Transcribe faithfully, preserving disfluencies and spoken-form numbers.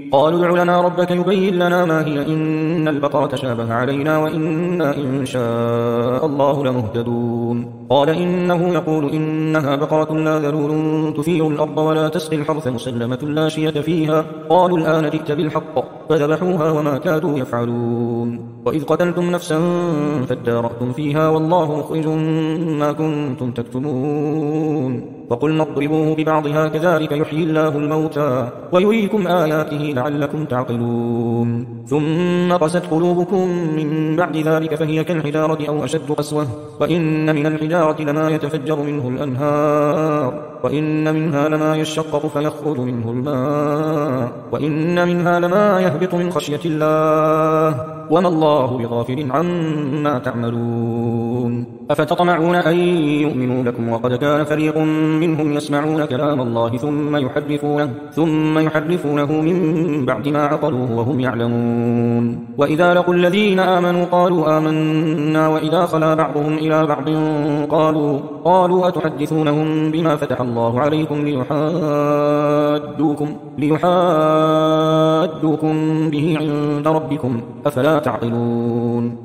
قالوا ادع لنا ربك يبين لنا ما هي إن البقرة شابه علينا وإنا إن شاء الله لمهتدون. قال إنه يقول إنها بقرة لا ذلول تثير الأرض ولا تسقي الحرث مسلمة لا شية فيها. قالوا الآن جئت بالحق فذبحوها وما كادوا يفعلون. وإذ قتلتم نفسا فادارأتم فيها والله مخرج ما كنتم تكتمون. وقلنا اضربوه ببعضها كذلك يحيي الله الموتى ويريكم آياته لعلكم تعقلون. ثم قست قلوبكم من بعد ذلك فهي كالحجارة أو أشد قسوة وإن من الحجارة لما يتفجر منه الأنهار وإن منها لما يشقق فيخرج منه الماء وإن منها لما يهبط من خشية الله وما الله بغافل عما تعملون. أفتطمعون أن يؤمنوا لكم وقد كان فريق منهم يسمعون كلام الله ثم يحرفونه, ثم يحرفونه من بعد ما عقلوه وهم يعلمون. وإذا لقوا الذين آمنوا قالوا آمنا وإذا خلا بعضهم إلى بعض قالوا, قالوا أتحدثونهم بما فتح الله عليكم ليحاجوكم, ليحاجوكم به عند ربكم أفلا تعقلون.